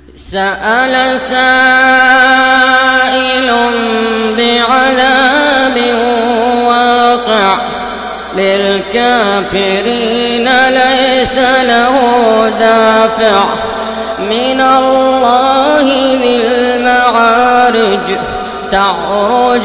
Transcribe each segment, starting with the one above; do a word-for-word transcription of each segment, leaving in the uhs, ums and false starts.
سأل سائل بعذاب واقع للكافرين ليس له دافع من الله ذي المعارج تعرج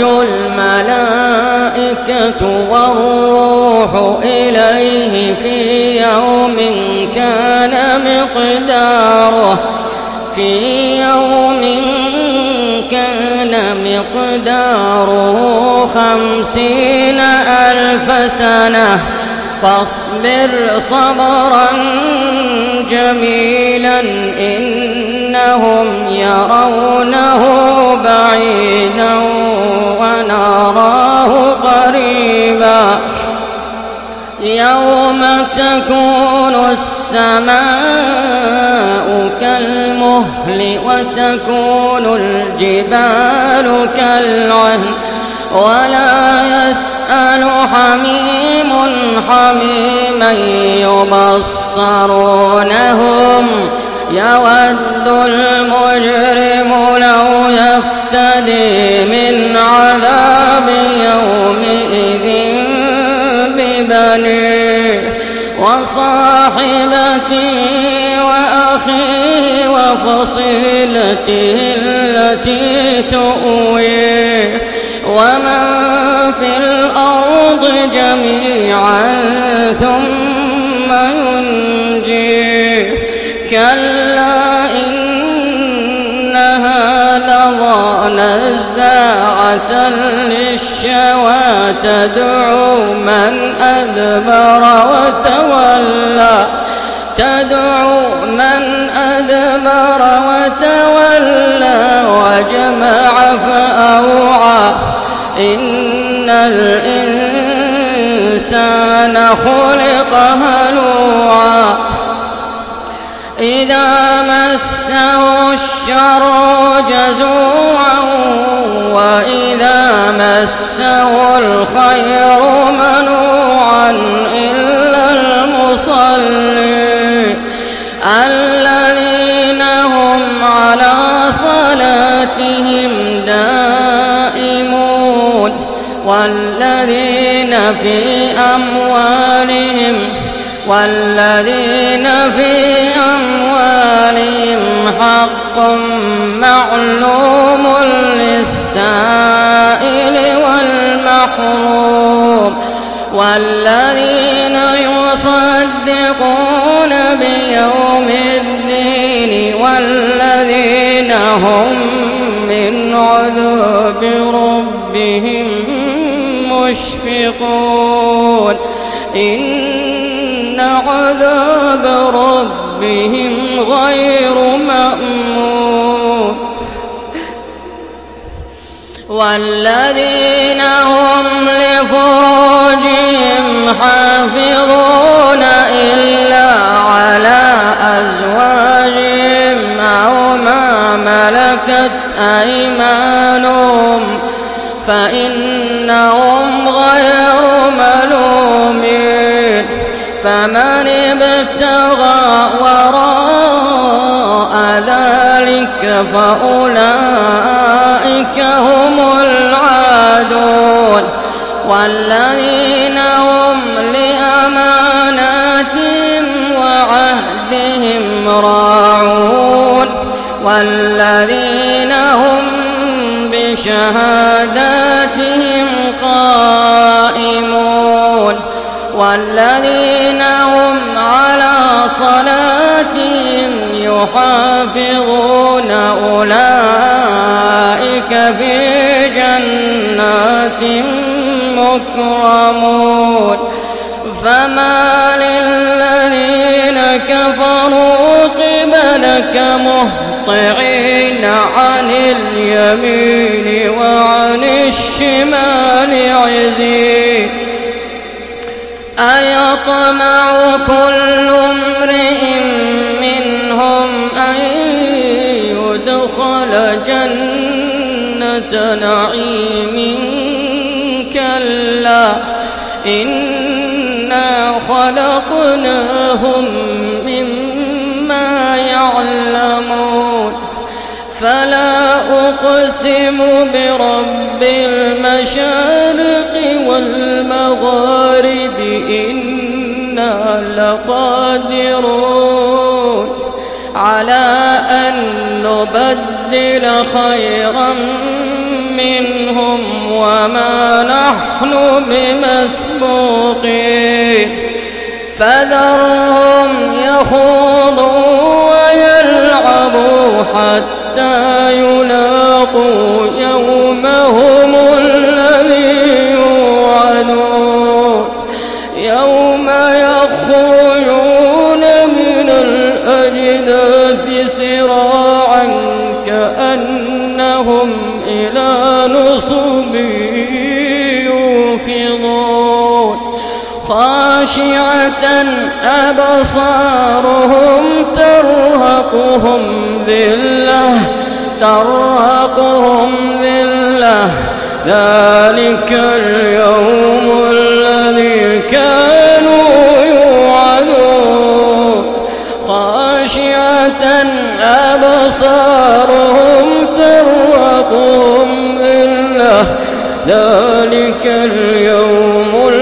الملائكة والروح إليه في يوم كان مقداره في يوم كان مقداره خمسين ألف سنة فاصبر صبرا جميلا إنهم يرونه بعيدا ونراه قريبا يوم تكون السماء كالمهل وتكون الجبال كالعهن ولا يسأل حميم حميما يبصرونهم يود المجرم لو يفتدي من عذاب يومئذ ببنيه وصاحبته وأخيه وفصيلته التي تؤويه ومن في الأرض جميعا ثم ينجيه كلا إنها لظى نزاعة للشوى تدعو من أدبر وتولى تدعو من أدبر وتولى وجمع فأوعى إن الإنسان خلق هلوعا إذا مسه الشر جزوعا وإذا مسه الخير منوعا إلا المصلين الذين هم على صلاتهم دائمون والذين في أموالهم والذين في أموالهم حق معلوم للسائل والمحروم والذين يصدقون بيوم الدين والذين هم من عذاب ربهم مشفقون إن عذاب ربهم غير مأمون والذين هم لفروجهم حافظون إلا على أزواجهم أو ما ملكت أيمانهم فإنهم غير ملومين فمن ابتغى وراء ذلك فأولئك هم العادون والذين هم لأماناتهم وعهدهم راعون والذين هم بشهاداتهم قائمون والذين هم على صلاتهم يحافظون أولئك في جنات مكرمون فما للذين كفروا قبلك مهطعين عن اليمين وعن الشمال عزين أيطمع كل امرئ منهم أن يدخل جنة نعيم كلا إنا خلقناهم مما يعلمون فلا أقسم برب المشارق والمغارب إنا لقادرون على أن نبدل خيرا منهم وما نحن بمسبوقين فذرهم يخوضوا ويلعبوا حتى يلاقوا يومهم الذي يوعدون يوم يخرجون من الأجداث سراعا كأنهم إلى نصب يوفضون خاشعة أبصارهم ترهقهم ذلة ترهقهم ذلة ذلك اليوم الذي كانوا يوعدون خاشعة أبصارهم ترهقهم ذلة ذلك اليوم